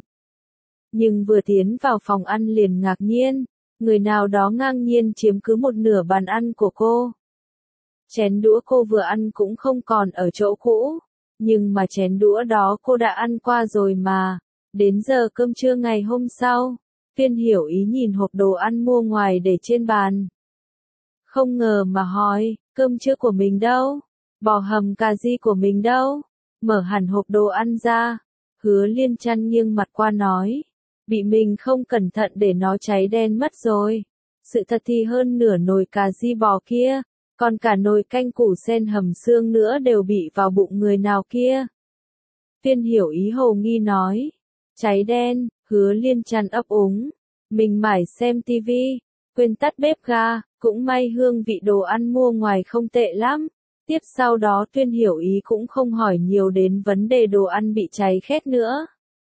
Nhưng vừa tiến vào phòng ăn liền ngạc nhiên, người nào đó ngang nhiên chiếm cứ một nửa bàn ăn của cô. Chén đũa cô vừa ăn cũng không còn ở chỗ cũ, nhưng mà chén đũa đó cô đã ăn qua rồi mà. Đến giờ cơm trưa ngày hôm sau, Tuyên Hiểu Ý nhìn hộp đồ ăn mua ngoài để trên bàn. Không ngờ mà hỏi, cơm trưa của mình đâu? Bò hầm cà ri của mình đâu? Mở hẳn hộp đồ ăn ra, Hứa Liên Trăn nghiêng mặt qua nói, bị mình không cẩn thận để nó cháy đen mất rồi. Sự thật thì hơn nửa nồi cà ri bò kia, còn cả nồi canh củ sen hầm xương nữa đều bị vào bụng người nào kia. Tuyên Hiểu Ý hồ nghi nói, cháy đen. Hứa Liên Trăn ấp úng, mình mải xem tivi, quên tắt bếp ga, cũng may hương vị đồ ăn mua ngoài không tệ lắm. Tiếp sau đó Tuyên Hiểu Ý cũng không hỏi nhiều đến vấn đề đồ ăn bị cháy khét nữa.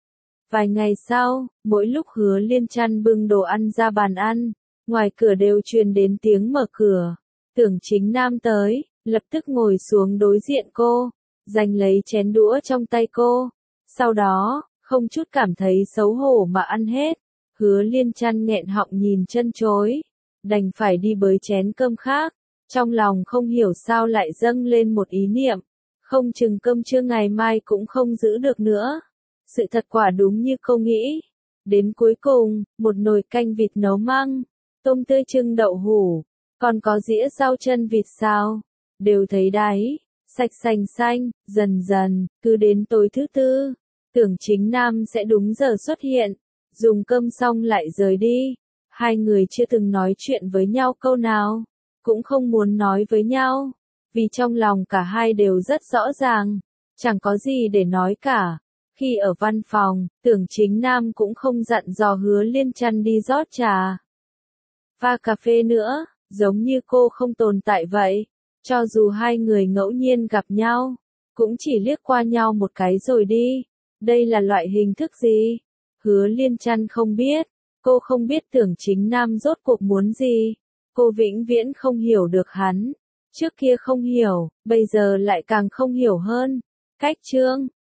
Vài ngày sau, mỗi lúc Hứa Liên Trăn bưng đồ ăn ra bàn ăn, ngoài cửa đều truyền đến tiếng mở cửa. Tưởng Chính Nam tới, lập tức ngồi xuống đối diện cô, giành lấy chén đũa trong tay cô. Sau đó, không chút cảm thấy xấu hổ mà ăn hết. Hứa Liên Chăn nghẹn họng nhìn chân chối, đành phải đi bới chén cơm khác, trong lòng không hiểu sao lại dâng lên một ý niệm, không chừng cơm trưa ngày mai cũng không giữ được nữa. Sự thật quả đúng như cô nghĩ. Đến cuối cùng, một nồi canh vịt nấu măng, tôm tươi trưng đậu hủ, còn có dĩa rau chân vịt xào, đều thấy đáy, sạch sành xanh. Dần dần, cứ đến tối thứ tư, Tưởng Chính Nam sẽ đúng giờ xuất hiện, dùng cơm xong lại rời đi. Hai người chưa từng nói chuyện với nhau câu nào, cũng không muốn nói với nhau, vì trong lòng cả hai đều rất rõ ràng, chẳng có gì để nói cả. Khi ở văn phòng, Tưởng Chính Nam cũng không dặn dò Hứa Liên Chăn đi rót trà, pha cà phê nữa, giống như cô không tồn tại vậy. Cho dù hai người ngẫu nhiên gặp nhau, cũng chỉ liếc qua nhau một cái rồi đi. Đây là loại hình thức gì? Hứa Liên Chăn không biết, cô không biết Tưởng Chính Nam rốt cuộc muốn gì. Cô vĩnh viễn không hiểu được hắn. Trước kia không hiểu, bây giờ lại càng không hiểu hơn. Cách chương